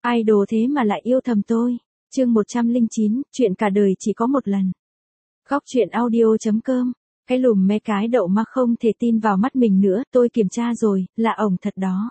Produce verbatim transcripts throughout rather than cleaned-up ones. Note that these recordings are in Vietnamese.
Idol thế mà lại yêu thầm tôi. Chương một trăm lẻ chín, chuyện cả đời chỉ có một lần. Góc truyện audio chấm com. Cái lùm mê cái đậu mà không thể tin vào mắt mình nữa, tôi kiểm tra rồi, là ổng thật đó.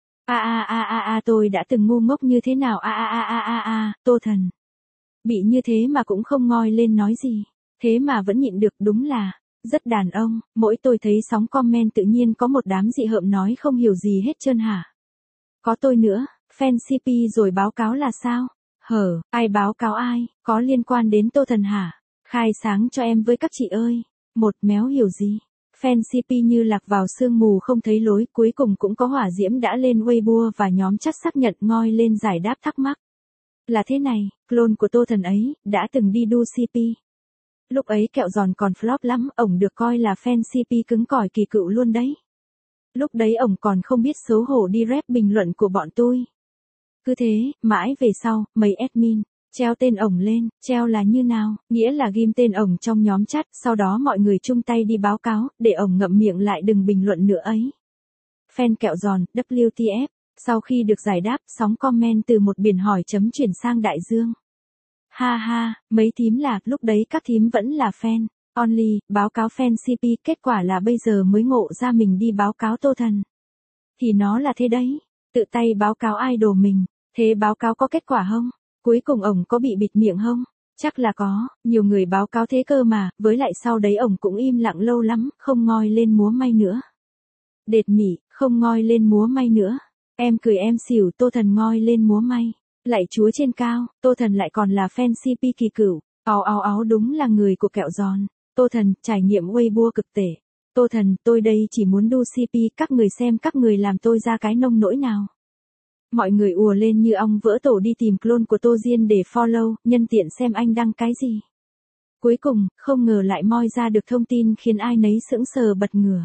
A a a a a tôi đã từng ngu ngốc như thế nào a a a a a a, Tô Thần. Bị như thế mà cũng không ngoi lên nói gì, thế mà vẫn nhịn được, đúng là rất đàn ông. Mỗi tôi thấy sóng comment tự nhiên có một đám dị hợm nói không hiểu gì hết trơn hả. Có tôi nữa, fan xê pê rồi báo cáo là sao? Hở, ai báo cáo ai, có liên quan đến Tô Thần hả? Khai sáng cho em với các chị ơi. Một méo hiểu gì. Fan xê pê như lạc vào sương mù không thấy lối, cuối cùng cũng có hỏa diễm đã lên Weibo và nhóm chat xác nhận ngoi lên giải đáp thắc mắc. Là thế này, clone của Tô Thần ấy, đã từng đi đu xê pê. Lúc ấy kẹo giòn còn flop lắm, ổng được coi là fan xê pê cứng cỏi kỳ cựu luôn đấy. Lúc đấy ổng còn không biết xấu hổ đi rep bình luận của bọn tôi. Cứ thế, mãi về sau, mấy admin treo tên ổng lên. Treo là như nào? Nghĩa là ghim tên ổng trong nhóm chat, sau đó mọi người chung tay đi báo cáo, để ổng ngậm miệng lại đừng bình luận nữa ấy. Fan kẹo giòn, vê kép tê ép, sau khi được giải đáp, sóng comment từ một biển hỏi chấm chuyển sang đại dương. Ha ha, mấy thím là, lúc đấy các thím vẫn là fan. Only, báo cáo fan xê pê, kết quả là bây giờ mới ngộ ra mình đi báo cáo Tô Thần. Thì nó là thế đấy, tự tay báo cáo idol mình, thế báo cáo có kết quả không? Cuối cùng ổng có bị bịt miệng không? Chắc là có, nhiều người báo cáo thế cơ mà, với lại sau đấy ổng cũng im lặng lâu lắm, không ngoi lên múa may nữa. Đệt mỉ, không ngoi lên múa may nữa. Em cười em xỉu, Tô Thần ngoi lên múa may. Lạy Chúa trên cao, Tô Thần lại còn là fan xê pê kỳ cửu. Áo áo áo đúng là người của kẹo giòn. Tô Thần, trải nghiệm Weibo cực tệ. Tô Thần, tôi đây chỉ muốn đu xê pê, các người xem các người làm tôi ra cái nông nỗi nào. Mọi người ùa lên như ong vỡ tổ đi tìm clone của Tô Diên để follow, nhân tiện xem anh đăng cái gì. Cuối cùng, không ngờ lại moi ra được thông tin khiến ai nấy sững sờ bật ngửa.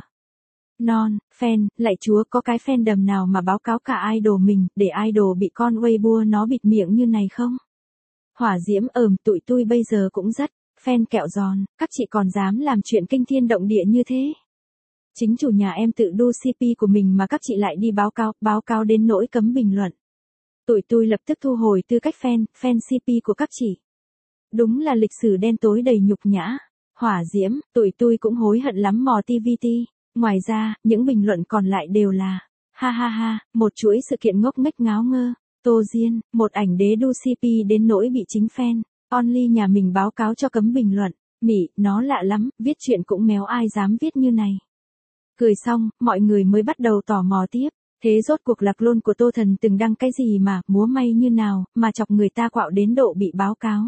Non, fan, lạy Chúa, có cái fandom nào mà báo cáo cả idol mình, để idol bị con Weibo nó bịt miệng như này không? Hỏa diễm ờm, tụi tôi bây giờ cũng rất, fan kẹo giòn, các chị còn dám làm chuyện kinh thiên động địa như thế. Chính chủ nhà em tự đu xê pê của mình mà các chị lại đi báo cáo, báo cáo đến nỗi cấm bình luận. Tụi tôi lập tức thu hồi tư cách fan, fan xê pê của các chị. Đúng là lịch sử đen tối đầy nhục nhã. Hỏa diễm, tụi tôi cũng hối hận lắm mò tê vê tê. Ngoài ra, những bình luận còn lại đều là, ha ha ha, một chuỗi sự kiện ngốc nghếch ngáo ngơ. Tô Diên, một ảnh đế đu xê pê đến nỗi bị chính fan, only nhà mình báo cáo cho cấm bình luận. Mỉ, nó lạ lắm, viết chuyện cũng méo ai dám viết như này. Cười xong, mọi người mới bắt đầu tò mò tiếp. Thế rốt cuộc là clone của Tô Thần từng đăng cái gì mà, múa may như nào, mà chọc người ta quạo đến độ bị báo cáo.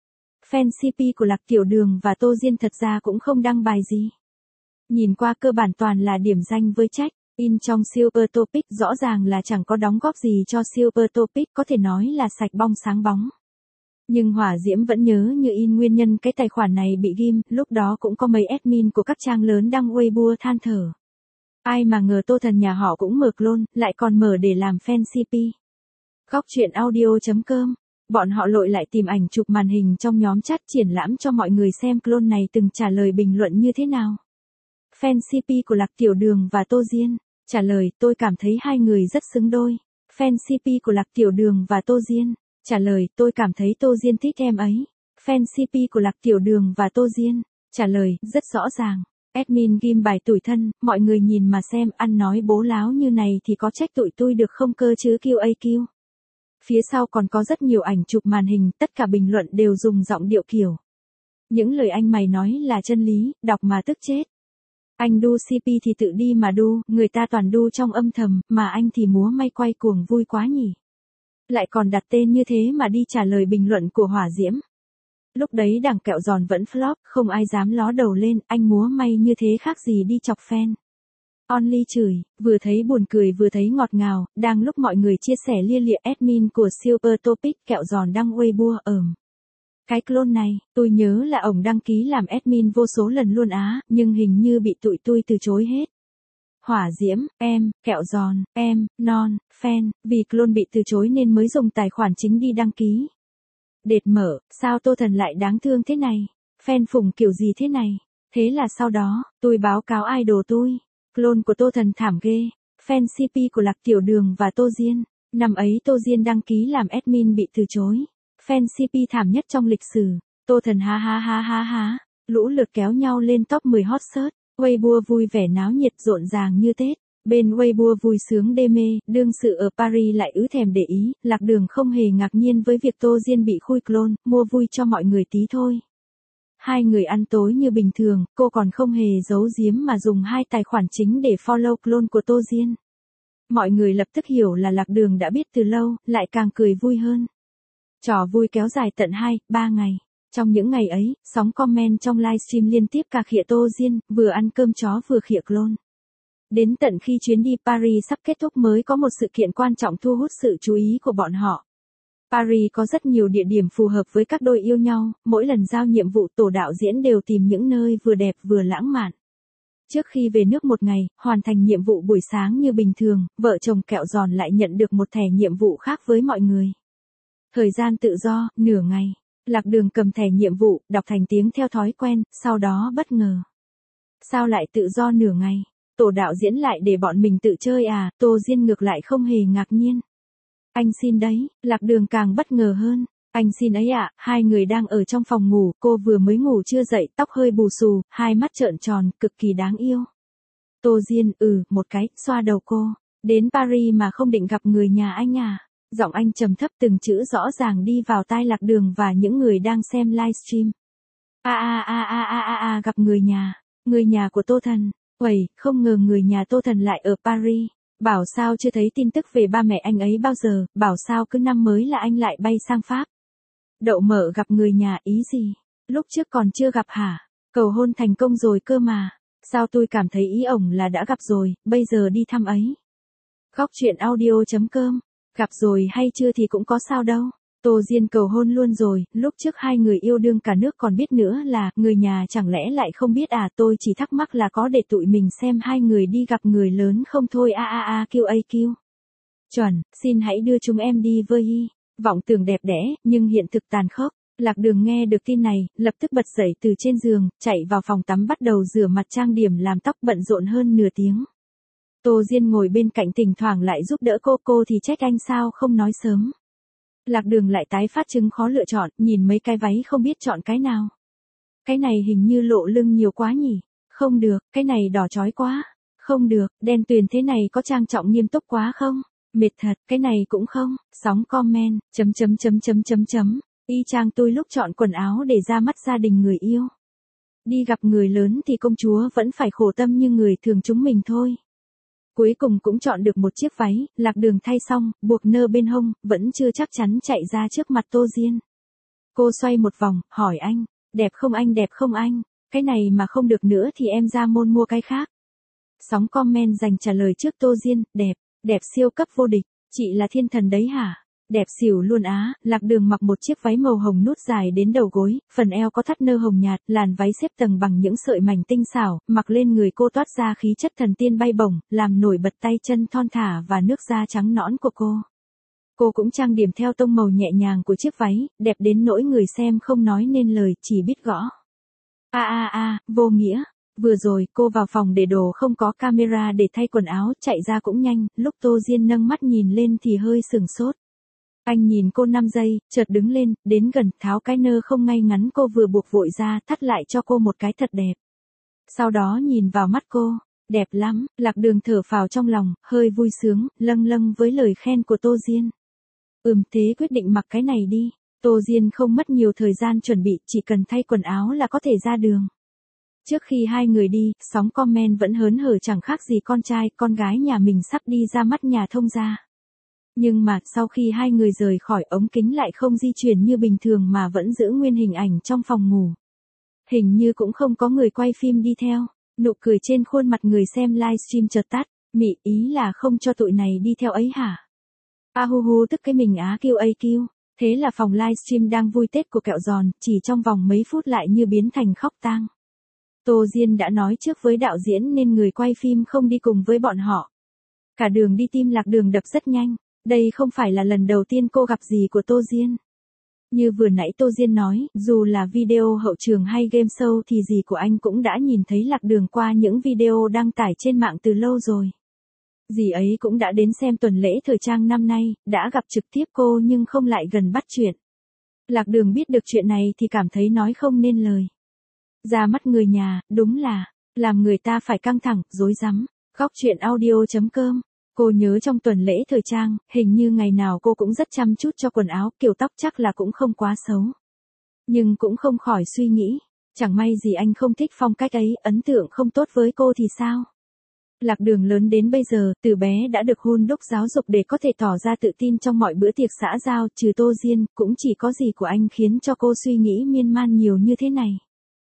Fan xê pê của Lạc Tiểu Đường và Tô Diên thật ra cũng không đăng bài gì. Nhìn qua cơ bản toàn là điểm danh với trách. In trong Super Topic rõ ràng là chẳng có đóng góp gì cho Super Topic, có thể nói là sạch bong sáng bóng. Nhưng Hỏa Diễm vẫn nhớ như in nguyên nhân cái tài khoản này bị ghim, lúc đó cũng có mấy admin của các trang lớn đăng Weibo than thở. Ai mà ngờ Tô Thần nhà họ cũng mở clone, lại còn mở để làm fan xê pê. Góc truyện audio chấm com. Bọn họ lội lại tìm ảnh chụp màn hình trong nhóm chat triển lãm cho mọi người xem clone này từng trả lời bình luận như thế nào. Fan xê pê của Lạc Tiểu Đường và Tô Diên trả lời, tôi cảm thấy hai người rất xứng đôi. Fan xê pê của Lạc Tiểu Đường và Tô Diên trả lời, tôi cảm thấy Tô Diên thích em ấy. Fan xê pê của Lạc Tiểu Đường và Tô Diên trả lời, rất rõ ràng. Admin ghim bài tủi thân, mọi người nhìn mà xem, ăn nói bố láo như này thì có trách tụi tôi được không cơ chứ quy a quy. Phía sau còn có rất nhiều ảnh chụp màn hình, tất cả bình luận đều dùng giọng điệu kiểu. Những lời anh mày nói là chân lý, đọc mà tức chết. Anh đu xê pê thì tự đi mà đu, người ta toàn đu trong âm thầm, mà anh thì múa may quay cuồng vui quá nhỉ. Lại còn đặt tên như thế mà đi trả lời bình luận của Hỏa Diễm. Lúc đấy đảng kẹo giòn vẫn flop, không ai dám ló đầu lên, anh múa may như thế khác gì đi chọc fan. Only chửi, vừa thấy buồn cười vừa thấy ngọt ngào, đang lúc mọi người chia sẻ lia lịa admin của Super Topic kẹo giòn đăng Weibo ờm. Cái clone này, tôi nhớ là ổng đăng ký làm admin vô số lần luôn á, nhưng hình như bị tụi tôi từ chối hết. Hỏa Diễm, em, kẹo giòn, em, non, fan, vì clone bị từ chối nên mới dùng tài khoản chính đi đăng ký. Đệt mở, sao Tô Thần lại đáng thương thế này? Fan phùng kiểu gì thế này? Thế là sau đó, tôi báo cáo idol tôi. Clone của Tô Thần thảm ghê. Fan xê pê của Lạc Tiểu Đường và Tô Diên Năm ấy Tô Diên đăng ký làm admin bị từ chối. Fan xê pê thảm nhất trong lịch sử. Tô Thần ha ha ha ha ha. Lũ lượt kéo nhau lên top mười hot search. Weibo vui vẻ náo nhiệt rộn ràng như Tết. Bên Weibo vui sướng đê mê, đương sự ở Paris lại ứ thèm để ý, Lạc Đường không hề ngạc nhiên với việc Tô Diên bị khui clone, mua vui cho mọi người tí thôi. Hai người ăn tối như bình thường, cô còn không hề giấu giếm mà dùng hai tài khoản chính để follow clone của Tô Diên. Mọi người lập tức hiểu là Lạc Đường đã biết từ lâu, lại càng cười vui hơn. Trò vui kéo dài tận hai, ba ngày. Trong những ngày ấy, sóng comment trong livestream liên tiếp cà khịa Tô Diên, vừa ăn cơm chó vừa khịa clone. Đến tận khi chuyến đi Paris sắp kết thúc mới có một sự kiện quan trọng thu hút sự chú ý của bọn họ. Paris có rất nhiều địa điểm phù hợp với các đôi yêu nhau, mỗi lần giao nhiệm vụ tổ đạo diễn đều tìm những nơi vừa đẹp vừa lãng mạn. Trước khi về nước một ngày, hoàn thành nhiệm vụ buổi sáng như bình thường, vợ chồng Kẹo Giòn lại nhận được một thẻ nhiệm vụ khác với mọi người. Thời gian tự do, nửa ngày. Lạc Đường cầm thẻ nhiệm vụ, đọc thành tiếng theo thói quen, sau đó bất ngờ. Sao lại tự do nửa ngày? Tổ đạo diễn lại để bọn mình tự chơi à? Tô Diên ngược lại không hề ngạc nhiên. Anh xin đấy, Lạc Đường càng bất ngờ hơn. Anh xin ấy ạ, à, hai người đang ở trong phòng ngủ, cô vừa mới ngủ chưa dậy, tóc hơi bù xù, hai mắt trợn tròn, cực kỳ đáng yêu. Tô Diên, ừ, một cái, xoa đầu cô. Đến Paris mà không định gặp người nhà anh à? Giọng anh trầm thấp từng chữ rõ ràng đi vào tai Lạc Đường và những người đang xem livestream. A a a a a a a gặp người nhà, người nhà của Tô Thần. Uầy, không ngờ người nhà Tô Thần lại ở Paris. Bảo sao chưa thấy tin tức về ba mẹ anh ấy bao giờ, bảo sao cứ năm mới là anh lại bay sang Pháp. Đậu Mở gặp người nhà ý gì? Lúc trước còn chưa gặp hả? Cầu hôn thành công rồi cơ mà. Sao tôi cảm thấy ý ổng là đã gặp rồi, bây giờ đi thăm ấy. Góc truyện audio chấm com. Gặp rồi hay chưa thì cũng có sao đâu. Tô Diên cầu hôn luôn rồi, lúc trước hai người yêu đương cả nước còn biết nữa là, người nhà chẳng lẽ lại không biết à? Tôi chỉ thắc mắc là có để tụi mình xem hai người đi gặp người lớn không thôi. A a a kêu a kêu. Chuẩn, xin hãy đưa chúng em đi với y. Vọng tưởng đẹp đẽ, nhưng hiện thực tàn khốc. Lạc Đường nghe được tin này, lập tức bật dậy từ trên giường, chạy vào phòng tắm bắt đầu rửa mặt trang điểm làm tóc, bận rộn hơn nửa tiếng. Tô Diên ngồi bên cạnh thỉnh thoảng lại giúp đỡ cô, cô thì trách anh sao không nói sớm. Lạc Đường lại tái phát chứng khó lựa chọn, nhìn mấy cái váy không biết chọn cái nào. Cái này hình như lộ lưng nhiều quá nhỉ? Không được, cái này đỏ chói quá. Không được, đen tuyền thế này có trang trọng nghiêm túc quá không? Mệt thật, cái này cũng không. Sóng comment, chấm chấm chấm chấm chấm chấm. Y chang tôi lúc chọn quần áo để ra mắt gia đình người yêu. Đi gặp người lớn thì công chúa vẫn phải khổ tâm như người thường chúng mình thôi. Cuối cùng cũng chọn được một chiếc váy, Lạc Đường thay xong, buộc nơ bên hông, vẫn chưa chắc chắn chạy ra trước mặt Tô Diên. Cô xoay một vòng, hỏi anh, đẹp không anh, đẹp không anh? Cái này mà không được nữa thì em ra môn mua cái khác. Sóng comment dành trả lời trước Tô Diên, đẹp, đẹp siêu cấp vô địch, chị là thiên thần đấy hả? Đẹp xỉu luôn á. Lạc Đường mặc một chiếc váy màu hồng nút dài đến đầu gối, phần eo có thắt nơ hồng nhạt, làn váy xếp tầng bằng những sợi mảnh tinh xảo, mặc lên người cô toát ra khí chất thần tiên bay bổng, làm nổi bật tay chân thon thả và nước da trắng nõn của cô. Cô cũng trang điểm theo tông màu nhẹ nhàng của chiếc váy, đẹp đến nỗi người xem không nói nên lời, chỉ biết gõ. A a a, vô nghĩa. Vừa rồi, cô vào phòng để đồ không có camera để thay quần áo, chạy ra cũng nhanh, lúc Tô Diên nâng mắt nhìn lên thì hơi sừng sốt. Anh nhìn cô năm giây, chợt đứng lên, đến gần, tháo cái nơ không ngay ngắn cô vừa buộc vội ra, thắt lại cho cô một cái thật đẹp. Sau đó nhìn vào mắt cô, đẹp lắm. Lạc Đường thở phào trong lòng, hơi vui sướng, lâng lâng với lời khen của Tô Diên. Ừm, thế quyết định mặc cái này đi. Tô Diên không mất nhiều thời gian chuẩn bị, chỉ cần thay quần áo là có thể ra đường. Trước khi hai người đi, sóng comment vẫn hớn hở chẳng khác gì con trai, con gái nhà mình sắp đi ra mắt nhà thông gia. Nhưng mà, sau khi hai người rời khỏi, ống kính lại không di chuyển như bình thường mà vẫn giữ nguyên hình ảnh trong phòng ngủ. Hình như cũng không có người quay phim đi theo. Nụ cười trên khuôn mặt người xem livestream chợt tắt. Mị, ý là không cho tụi này đi theo ấy hả? A hu hu tức cái mình á kêu a kêu. Thế là phòng livestream đang vui Tết của Kẹo Giòn, chỉ trong vòng mấy phút lại như biến thành khóc tang. Tô Diên đã nói trước với đạo diễn nên người quay phim không đi cùng với bọn họ. Cả đường đi tim Lạc Đường đập rất nhanh. Đây không phải là lần đầu tiên cô gặp gì của Tô Diên. Như vừa nãy Tô Diên nói, dù là video hậu trường hay game show thì gì của anh cũng đã nhìn thấy Lạc Đường qua những video đăng tải trên mạng từ lâu rồi. Dì ấy cũng đã đến xem tuần lễ thời trang năm nay, đã gặp trực tiếp cô nhưng không lại gần bắt chuyện. Lạc Đường biết được chuyện này thì cảm thấy nói không nên lời. Ra mắt người nhà, đúng là, làm người ta phải căng thẳng, rối rắm. Góc chuyện audio chấm com. Cô nhớ trong tuần lễ thời trang, hình như ngày nào cô cũng rất chăm chút cho quần áo, kiểu tóc chắc là cũng không quá xấu. Nhưng cũng không khỏi suy nghĩ, chẳng may gì anh không thích phong cách ấy, ấn tượng không tốt với cô thì sao? Lạc Đường lớn đến bây giờ, từ bé đã được hun đúc giáo dục để có thể tỏ ra tự tin trong mọi bữa tiệc xã giao, trừ Tô Diên, cũng chỉ có gì của anh khiến cho cô suy nghĩ miên man nhiều như thế này.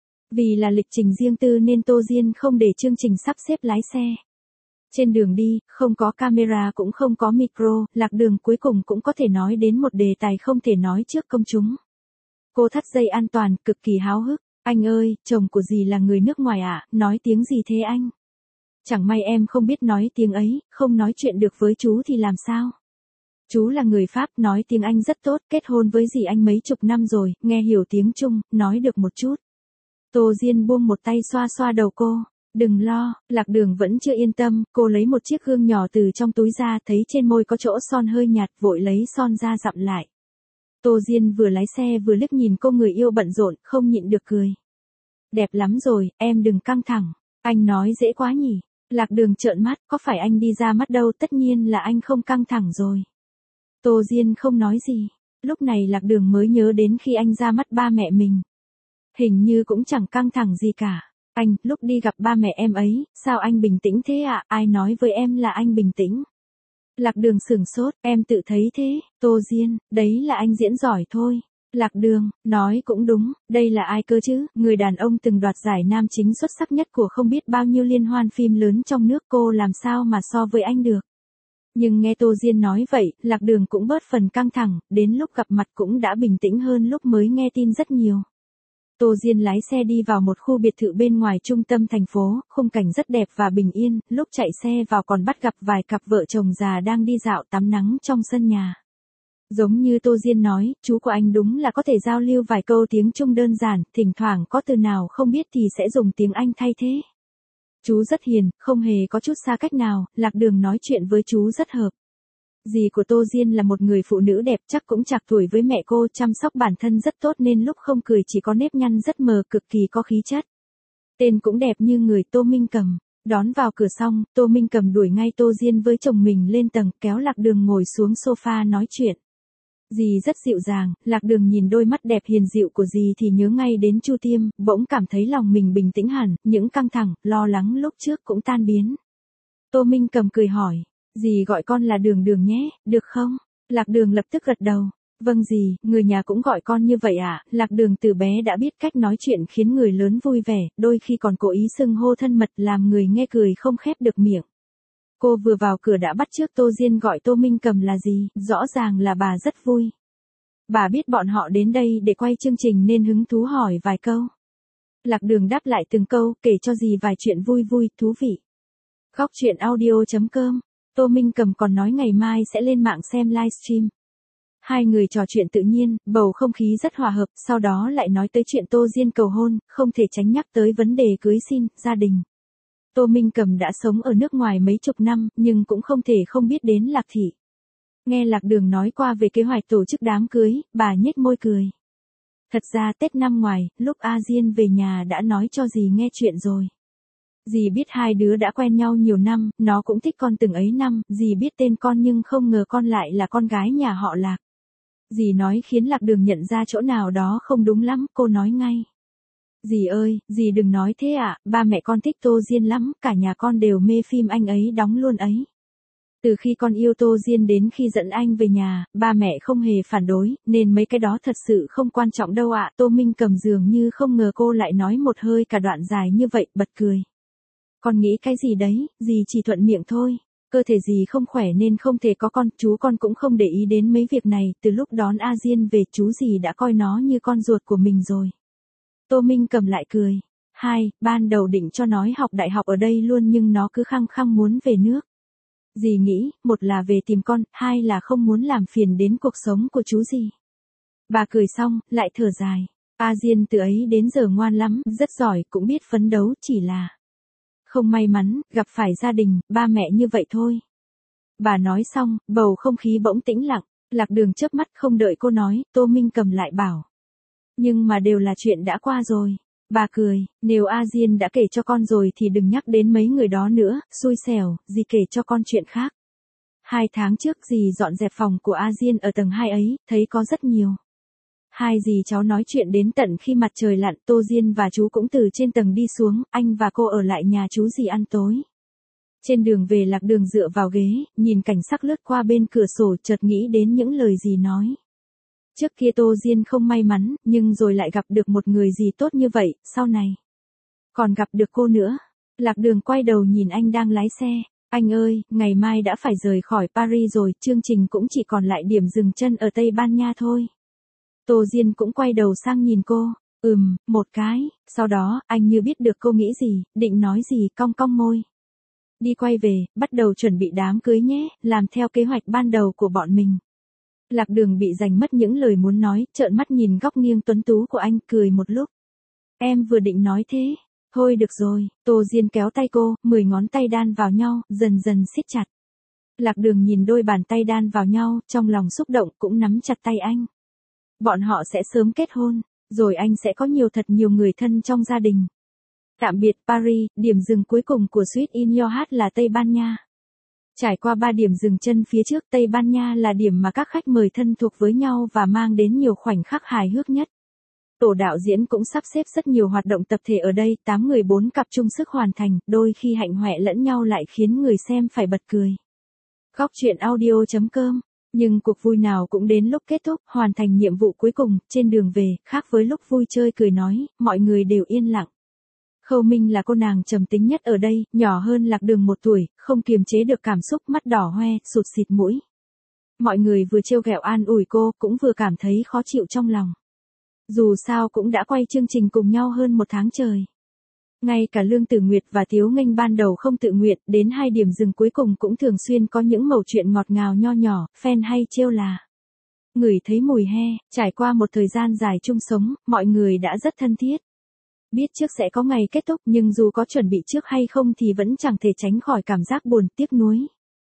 Vì là lịch trình riêng tư nên Tô Diên không để chương trình sắp xếp lái xe. Trên đường đi, không có camera cũng không có micro, Lạc Đường cuối cùng cũng có thể nói đến một đề tài không thể nói trước công chúng. Cô thắt dây an toàn, cực kỳ háo hức. Anh ơi, chồng của dì là người nước ngoài ạ, à? Nói tiếng gì thế anh? Chẳng may em không biết nói tiếng ấy, không nói chuyện được với chú thì làm sao? Chú là người Pháp, nói tiếng Anh rất tốt, kết hôn với dì anh mấy chục năm rồi, nghe hiểu tiếng Trung, nói được một chút. Tô Diên buông một tay xoa xoa đầu cô. Đừng lo, Lạc Đường vẫn chưa yên tâm, cô lấy một chiếc gương nhỏ từ trong túi ra, thấy trên môi có chỗ son hơi nhạt, vội lấy son ra dặm lại. Tô Diên vừa lái xe vừa liếc nhìn cô người yêu bận rộn, không nhịn được cười. Đẹp lắm rồi, em đừng căng thẳng. Anh nói dễ quá nhỉ. Lạc Đường trợn mắt, có phải anh đi ra mắt đâu, tất nhiên là anh không căng thẳng rồi. Tô Diên không nói gì. Lúc này Lạc Đường mới nhớ đến khi anh ra mắt ba mẹ mình. Hình như cũng chẳng căng thẳng gì cả. Anh, lúc đi gặp ba mẹ em ấy, sao anh bình tĩnh thế ạ? À? Ai nói với em là anh bình tĩnh? Lạc Đường sửng sốt, em tự thấy thế. Tô Diên, đấy là anh diễn giỏi thôi. Lạc Đường, nói cũng đúng, đây là ai cơ chứ? Người đàn ông từng đoạt giải nam chính xuất sắc nhất của không biết bao nhiêu liên hoan phim lớn trong nước, cô làm sao mà so với anh được. Nhưng nghe Tô Diên nói vậy, Lạc Đường cũng bớt phần căng thẳng, đến lúc gặp mặt cũng đã bình tĩnh hơn lúc mới nghe tin rất nhiều. Tô Diên lái xe đi vào một khu biệt thự bên ngoài trung tâm thành phố, khung cảnh rất đẹp và bình yên, lúc chạy xe vào còn bắt gặp vài cặp vợ chồng già đang đi dạo tắm nắng trong sân nhà. Giống như Tô Diên nói, chú của anh đúng là có thể giao lưu vài câu tiếng Trung đơn giản, thỉnh thoảng có từ nào không biết thì sẽ dùng tiếng Anh thay thế. Chú rất hiền, không hề có chút xa cách nào, Lạc Đường nói chuyện với chú rất hợp. Dì của Tô Diên là một người phụ nữ đẹp, chắc cũng chạc tuổi với mẹ cô, chăm sóc bản thân rất tốt nên lúc không cười chỉ có nếp nhăn rất mờ, cực kỳ có khí chất. Tên cũng đẹp như người, Tô Minh Cầm. Đón vào cửa xong, Tô Minh Cầm đuổi ngay Tô Diên với chồng mình lên tầng, kéo Lạc Đường ngồi xuống sofa nói chuyện. Dì rất dịu dàng, Lạc Đường nhìn đôi mắt đẹp hiền dịu của dì thì nhớ ngay đến Chu Tiêm, bỗng cảm thấy lòng mình bình tĩnh hẳn, những căng thẳng, lo lắng lúc trước cũng tan biến. Tô Minh Cầm cười hỏi, dì gọi con là Đường Đường nhé, được không? Lạc Đường lập tức gật đầu. Vâng dì, người nhà cũng gọi con như vậy à? Lạc Đường từ bé đã biết cách nói chuyện khiến người lớn vui vẻ, đôi khi còn cố ý xưng hô thân mật làm người nghe cười không khép được miệng. Cô vừa vào cửa đã bắt chước Tô Diên gọi Tô Minh Cầm là gì, rõ ràng là bà rất vui. Bà biết bọn họ đến đây để quay chương trình nên hứng thú hỏi vài câu. Lạc Đường đáp lại từng câu, kể cho dì vài chuyện vui vui, thú vị. Góc chuyện audio chấm com. Tô Minh Cầm còn nói ngày mai sẽ lên mạng xem livestream. Hai người trò chuyện tự nhiên, bầu không khí rất hòa hợp, sau đó lại nói tới chuyện Tô Diên cầu hôn, không thể tránh nhắc tới vấn đề cưới xin, gia đình. Tô Minh Cầm đã sống ở nước ngoài mấy chục năm, nhưng cũng không thể không biết đến Lạc Thị. Nghe Lạc Đường nói qua về kế hoạch tổ chức đám cưới, bà nhếch môi cười. Thật ra Tết năm ngoài, lúc A Diên về nhà đã nói cho dì nghe chuyện rồi. Dì biết hai đứa đã quen nhau nhiều năm, nó cũng thích con từng ấy năm, dì biết tên con nhưng không ngờ con lại là con gái nhà họ Lạc. Dì nói khiến Lạc Đường nhận ra chỗ nào đó không đúng lắm, cô nói ngay. Dì ơi, dì đừng nói thế ạ, à, ba mẹ con thích Tô Diên lắm, cả nhà con đều mê phim anh ấy đóng luôn ấy. Từ khi con yêu Tô Diên đến khi dẫn anh về nhà, ba mẹ không hề phản đối, nên mấy cái đó thật sự không quan trọng đâu ạ. À. Tô Minh Cầm dường như không ngờ cô lại nói một hơi cả đoạn dài như vậy, bật cười. Con nghĩ cái gì đấy, dì chỉ thuận miệng thôi. Cơ thể dì không khỏe nên không thể có con, chú con cũng không để ý đến mấy việc này, từ lúc đón A Diên về chú dì đã coi nó như con ruột của mình rồi. Tô Minh Cầm lại cười. Hai, ban đầu định cho nó học đại học ở đây luôn nhưng nó cứ khăng khăng muốn về nước. Dì nghĩ, một là về tìm con, hai là không muốn làm phiền đến cuộc sống của chú dì. Bà cười xong, lại thở dài. A Diên từ ấy đến giờ ngoan lắm, rất giỏi, cũng biết phấn đấu, chỉ là không may mắn, gặp phải gia đình, ba mẹ như vậy thôi. Bà nói xong, bầu không khí bỗng tĩnh lặng, Lạc Đường chớp mắt không đợi cô nói, Tô Minh Cầm lại bảo. Nhưng mà đều là chuyện đã qua rồi. Bà cười, nếu A Diên đã kể cho con rồi thì đừng nhắc đến mấy người đó nữa, xui xẻo, dì kể cho con chuyện khác. Hai tháng trước dì dọn dẹp phòng của A Diên ở tầng hai ấy, thấy có rất nhiều. Hai dì cháu nói chuyện đến tận khi mặt trời lặn, Tô Diên và chú cũng từ trên tầng đi xuống, anh và cô ở lại nhà chú dì ăn tối. Trên đường về Lạc Đường dựa vào ghế, nhìn cảnh sắc lướt qua bên cửa sổ, chợt nghĩ đến những lời dì nói. Trước kia Tô Diên không may mắn, nhưng rồi lại gặp được một người dì tốt như vậy, sau này còn gặp được cô nữa. Lạc Đường quay đầu nhìn anh đang lái xe. Anh ơi, ngày mai đã phải rời khỏi Paris rồi, chương trình cũng chỉ còn lại điểm dừng chân ở Tây Ban Nha thôi. Tô Diên cũng quay đầu sang nhìn cô. Ừm, một cái, sau đó, anh như biết được cô nghĩ gì, định nói gì, cong cong môi. Đi quay về, bắt đầu chuẩn bị đám cưới nhé, làm theo kế hoạch ban đầu của bọn mình. Lạc Đường bị giành mất những lời muốn nói, trợn mắt nhìn góc nghiêng tuấn tú của anh, cười một lúc. Em vừa định nói thế. Thôi được rồi, Tô Diên kéo tay cô, mười ngón tay đan vào nhau, dần dần siết chặt. Lạc Đường nhìn đôi bàn tay đan vào nhau, trong lòng xúc động cũng nắm chặt tay anh. Bọn họ sẽ sớm kết hôn, rồi anh sẽ có nhiều thật nhiều người thân trong gia đình. Tạm biệt Paris, điểm dừng cuối cùng của Sweet in Your Heart là Tây Ban Nha. Trải qua ba điểm dừng chân phía trước, Tây Ban Nha là điểm mà các khách mời thân thuộc với nhau và mang đến nhiều khoảnh khắc hài hước nhất. Tổ đạo diễn cũng sắp xếp rất nhiều hoạt động tập thể ở đây, tám người bốn cặp chung sức hoàn thành, đôi khi hạnh hoẹ lẫn nhau lại khiến người xem phải bật cười. Góc truyện audio chấm com. Nhưng cuộc vui nào cũng đến lúc kết thúc, hoàn thành nhiệm vụ cuối cùng, trên đường về, khác với lúc vui chơi cười nói, mọi người đều yên lặng. Khâu Minh là cô nàng trầm tính nhất ở đây, nhỏ hơn Lạc Đường một tuổi, không kiềm chế được cảm xúc, mắt đỏ hoe, sụt xịt mũi. Mọi người vừa trêu ghẹo an ủi cô, cũng vừa cảm thấy khó chịu trong lòng. Dù sao cũng đã quay chương trình cùng nhau hơn một tháng trời. Ngay cả Lương Tử Nguyệt và Tiếu Nghênh ban đầu không tự nguyện, đến hai điểm dừng cuối cùng cũng thường xuyên có những mẩu chuyện ngọt ngào nho nhỏ, fan hay trêu là. Ngửi thấy mùi he, trải qua một thời gian dài chung sống, mọi người đã rất thân thiết. Biết trước sẽ có ngày kết thúc nhưng dù có chuẩn bị trước hay không thì vẫn chẳng thể tránh khỏi cảm giác buồn tiếc nuối.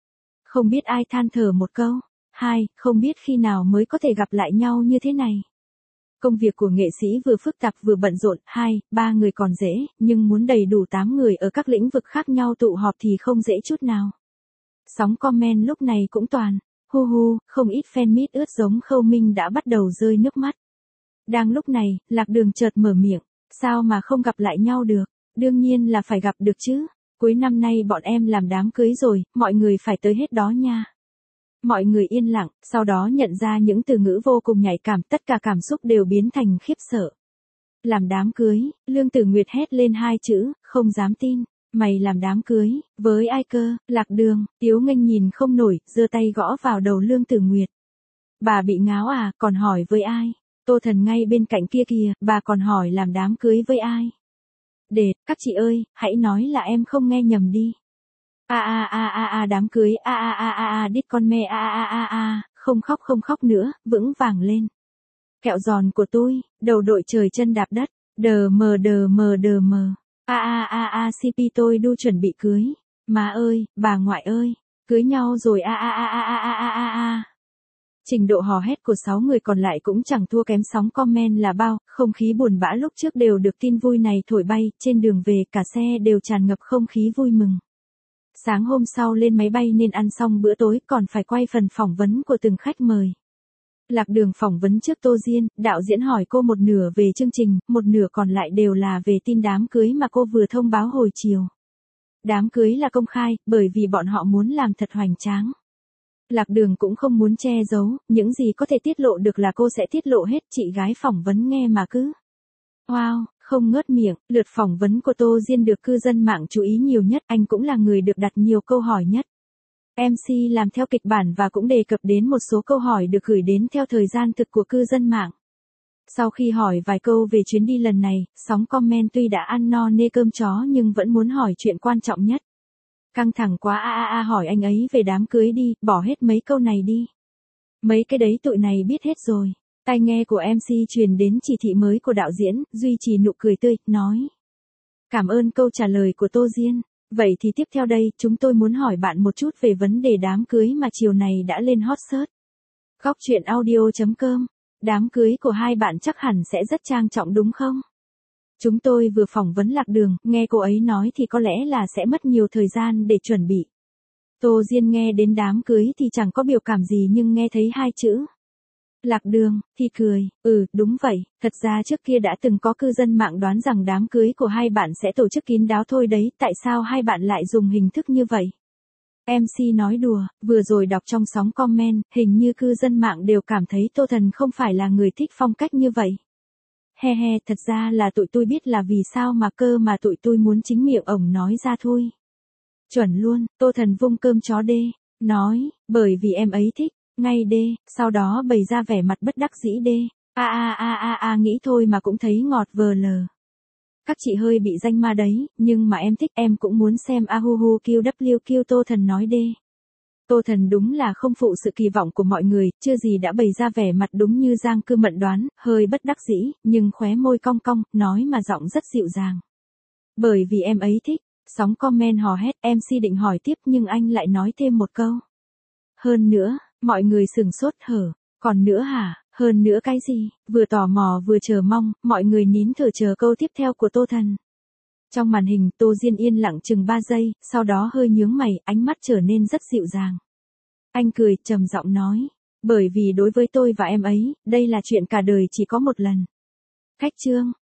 Không biết ai than thở một câu. Hai, không biết khi nào mới có thể gặp lại nhau như thế này. Công việc của nghệ sĩ vừa phức tạp vừa bận rộn, hai, ba người còn dễ, nhưng muốn đầy đủ tám người ở các lĩnh vực khác nhau tụ họp thì không dễ chút nào. Sóng comment lúc này cũng toàn, hu hu, không ít fan mít ướt giống Khâu Minh đã bắt đầu rơi nước mắt. Đang lúc này, Lạc Đường chợt mở miệng, sao mà không gặp lại nhau được, đương nhiên là phải gặp được chứ, cuối năm nay bọn em làm đám cưới rồi, mọi người phải tới hết đó nha. Mọi người yên lặng, sau đó nhận ra những từ ngữ vô cùng nhạy cảm, tất cả cảm xúc đều biến thành khiếp sợ. Làm đám cưới, Lương Tử Nguyệt hét lên hai chữ, không dám tin. Mày làm đám cưới, với ai cơ? Lạc Đường, Tiếu Nghênh nhìn không nổi, giơ tay gõ vào đầu Lương Tử Nguyệt. Bà bị ngáo à, còn hỏi với ai? Tô Thần ngay bên cạnh kia kìa, bà còn hỏi làm đám cưới với ai? Đệt, các chị ơi, hãy nói là em không nghe nhầm đi. A a a a a đám cưới, a a a a a đít con me, a a a a, không khóc không khóc nữa, vững vàng lên. Kẹo giòn của tôi, đầu đội trời chân đạp đất, đờ mờ đờ mờ đờ mờ. A a a a xê pê tôi đu chuẩn bị cưới. Má ơi, bà ngoại ơi, cưới nhau rồi a a a a a a a a. Trình độ hò hét của sáu người còn lại cũng chẳng thua kém sóng comment là bao, không khí buồn bã lúc trước đều được tin vui này thổi bay, trên đường về cả xe đều tràn ngập không khí vui mừng. Sáng hôm sau lên máy bay nên ăn xong bữa tối còn phải quay phần phỏng vấn của từng khách mời. Lạc Đường phỏng vấn trước Tô Diên, đạo diễn hỏi cô một nửa về chương trình, một nửa còn lại đều là về tin đám cưới mà cô vừa thông báo hồi chiều. Đám cưới là công khai, bởi vì bọn họ muốn làm thật hoành tráng. Lạc Đường cũng không muốn che giấu, những gì có thể tiết lộ được là cô sẽ tiết lộ hết, chị gái phỏng vấn nghe mà cứ. Wow, không ngớt miệng, lượt phỏng vấn của Tô Diên được cư dân mạng chú ý nhiều nhất, anh cũng là người được đặt nhiều câu hỏi nhất. em xê làm theo kịch bản và cũng đề cập đến một số câu hỏi được gửi đến theo thời gian thực của cư dân mạng. Sau khi hỏi vài câu về chuyến đi lần này, sóng comment tuy đã ăn no nê cơm chó nhưng vẫn muốn hỏi chuyện quan trọng nhất. Căng thẳng quá a a a hỏi anh ấy về đám cưới đi, bỏ hết mấy câu này đi. Mấy cái đấy tụi này biết hết rồi. Tai nghe của em xê truyền đến chỉ thị mới của đạo diễn, duy trì nụ cười tươi, nói. Cảm ơn câu trả lời của Tô Diên. Vậy thì tiếp theo đây, chúng tôi muốn hỏi bạn một chút về vấn đề đám cưới mà chiều này đã lên hot search. Góc chuyện audio chấm com. Đám cưới của hai bạn chắc hẳn sẽ rất trang trọng đúng không? Chúng tôi vừa phỏng vấn Lạc Đường, nghe cô ấy nói thì có lẽ là sẽ mất nhiều thời gian để chuẩn bị. Tô Diên nghe đến đám cưới thì chẳng có biểu cảm gì nhưng nghe thấy hai chữ Lạc Đường thì cười, ừ, đúng vậy, thật ra trước kia đã từng có cư dân mạng đoán rằng đám cưới của hai bạn sẽ tổ chức kín đáo thôi đấy, tại sao hai bạn lại dùng hình thức như vậy? em xê nói đùa, vừa rồi đọc trong sóng comment, hình như cư dân mạng đều cảm thấy Tô Thần không phải là người thích phong cách như vậy. He he, thật ra là tụi tôi biết là vì sao mà cơ mà tụi tôi muốn chính miệng ổng nói ra thôi. Chuẩn luôn, Tô Thần vung cơm chó đê, nói, bởi vì em ấy thích, ngay đê, sau đó bày ra vẻ mặt bất đắc dĩ đê, a a a a a nghĩ thôi mà cũng thấy ngọt vờ lờ. Các chị hơi bị danh ma đấy, nhưng mà em thích, em cũng muốn xem ahuhu kiu vê kép kiu Tô Thần nói đê. Tô Thần đúng là không phụ sự kỳ vọng của mọi người, chưa gì đã bày ra vẻ mặt đúng như Giang Cư Mận đoán, hơi bất đắc dĩ, nhưng khóe môi cong cong, nói mà giọng rất dịu dàng. Bởi vì em ấy thích, sóng comment hò hét, em xê định hỏi tiếp nhưng anh lại nói thêm một câu. Hơn nữa, mọi người sửng sốt hở, còn nữa hả, hơn nữa cái gì, vừa tò mò vừa chờ mong, mọi người nín thở chờ câu tiếp theo của Tô Thần. Trong màn hình, Tô Diên yên lặng chừng ba giây, sau đó hơi nhướng mày, ánh mắt trở nên rất dịu dàng. Anh cười, trầm giọng nói, bởi vì đối với tôi và em ấy, đây là chuyện cả đời chỉ có một lần. Khách trương,